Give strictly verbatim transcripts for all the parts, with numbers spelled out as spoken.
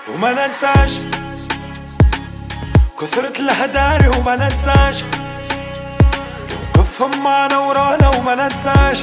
وما ننساش كثرة الهداري وما ننساش يوقفهم معنا ورانا وما ننساش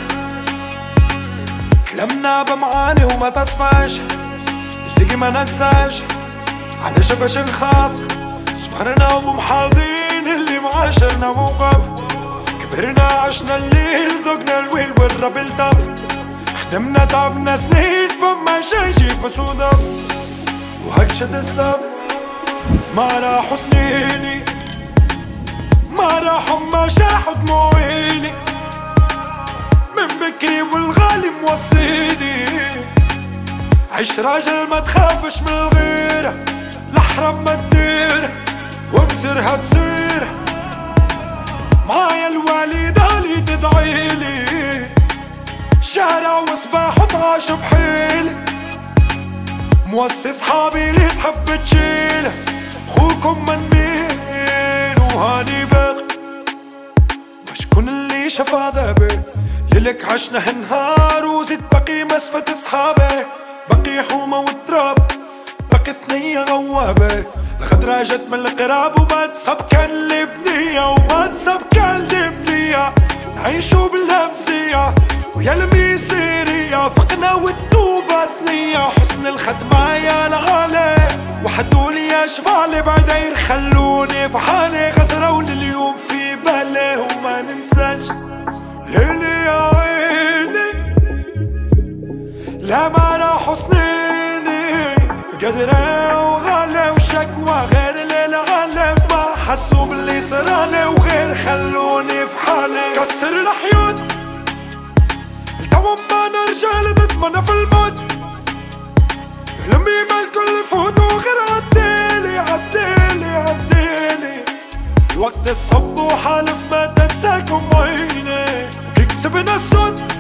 كلامنا بمعاني وما تصفاش صدقي ما ننساش علاش باش نخاف صبرنا ومحاضين اللي معاشرنا موقف كبرنا عشنا الليل ذقنا الويل والرب الطف خدمنا تعبنا سنين فما شي يجيب بصدف وهك شد الصف ما راحوا سنيني ما راحوا ما شاحوا دموعيني من بكري والغالي موصيني عيش راجل ما تخافش من الغيرة الحرام ما تدير وبزرها تصير معايا الوالدة اللي تدعيلي شارع وصباح وطعاش بحيلي موصي صحابي اللي تحب تشيل خوكم من مين وهاني باق وشكون اللي شاف عذابي ليلك عشنا هالنهار وزيد باقي مسفة صحابي باقي حومة والتراب باقي ثنية غوابة الغدرة جت من القراب وما تصب كان لبنية وما تصب كان لبنية نعيشو بالهمزية ويا الميسيرية فقنا والتوبة ثنية حسن الخدمة يا الغالي وحدولي يا شفالي بعدين خلوني في حالي غسرون اليوم في بالي وما ننساش ليلي يا عيني لا ما راحوا سنيني قدرة وغالي وشكوى غير للعالم ما حسوا باللي صرالي وغير خلوني في حالي كسر الحيوط التوم ما نرجع لتضمنا في الموت لمي ما الكل فوت وغير عديلي عديلي عديلي الوقت الصب وحالف ما تنساكم عيني كسبنا الصوت